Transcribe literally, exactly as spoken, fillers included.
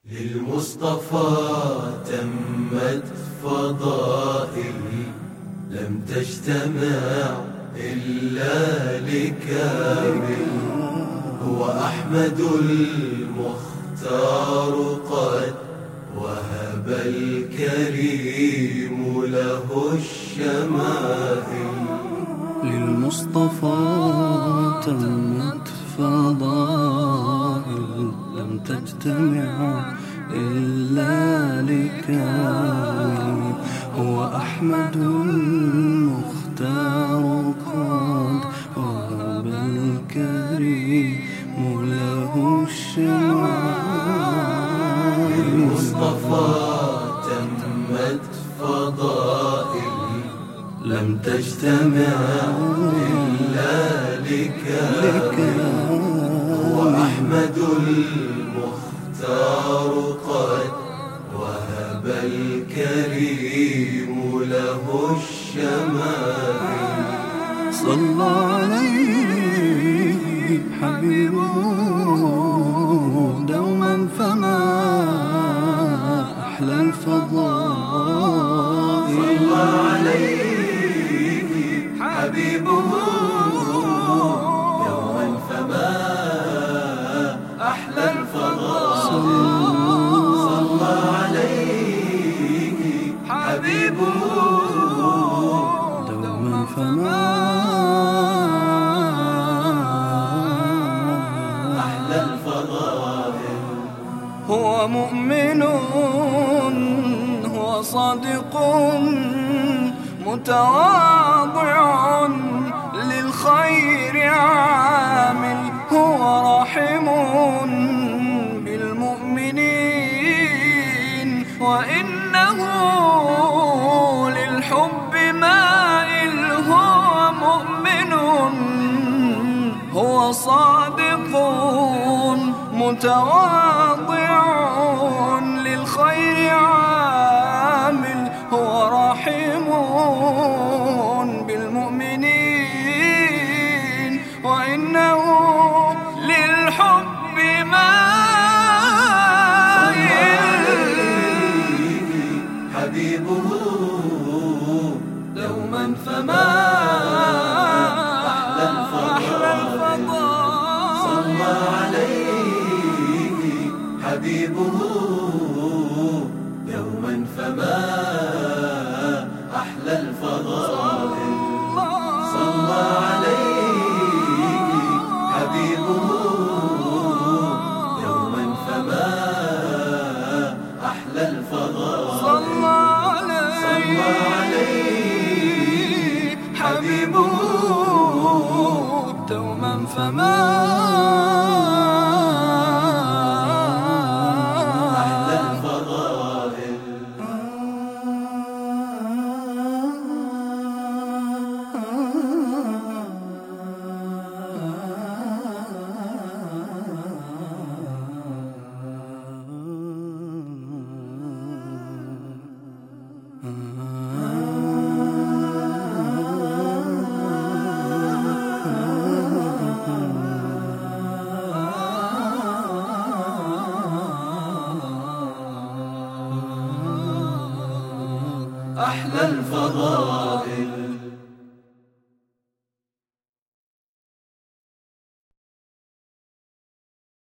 للمصطفى تمت فضائل لم تجتمع إلا لكامل. هو أحمد المختار قد وهب الكريم له الشمائل. للمصطفى تمت فضائل لم تجتمع إلا لكامل. هو أحمد المختار قد وهب الكريم له الشمائل. للمصطفى تمت فضائل لم تجتمع إلا لكامل. هو أحمد المختار قد وهب الكريم له الشمائل. صلى عليه حبيبه دوما فما أحلى الفضائل. صلى عليه حبيبه دوما فما أحلى الفضائل. صلى عليه حبيبه دوما فما أحلى الفضائل. هو مؤمن هو صادق متواضع للخير عامل. هو رحيم بالمؤمنين وإنه للحب مائل. هو مؤمن هو صادق متواضع للخير عامل. هو رحيم بالمؤمنين وإنه للحب مائل. حبيبه دوما فما أحلى الفضائل. صلى عليه حبيبه دوما فما أحلى الفضائل. صلى عليه حبيبه دوما فما أحلى الفضائل. صلى عليه حبيبه دوما فما أحلى الفضائل. أحلى الفضائل.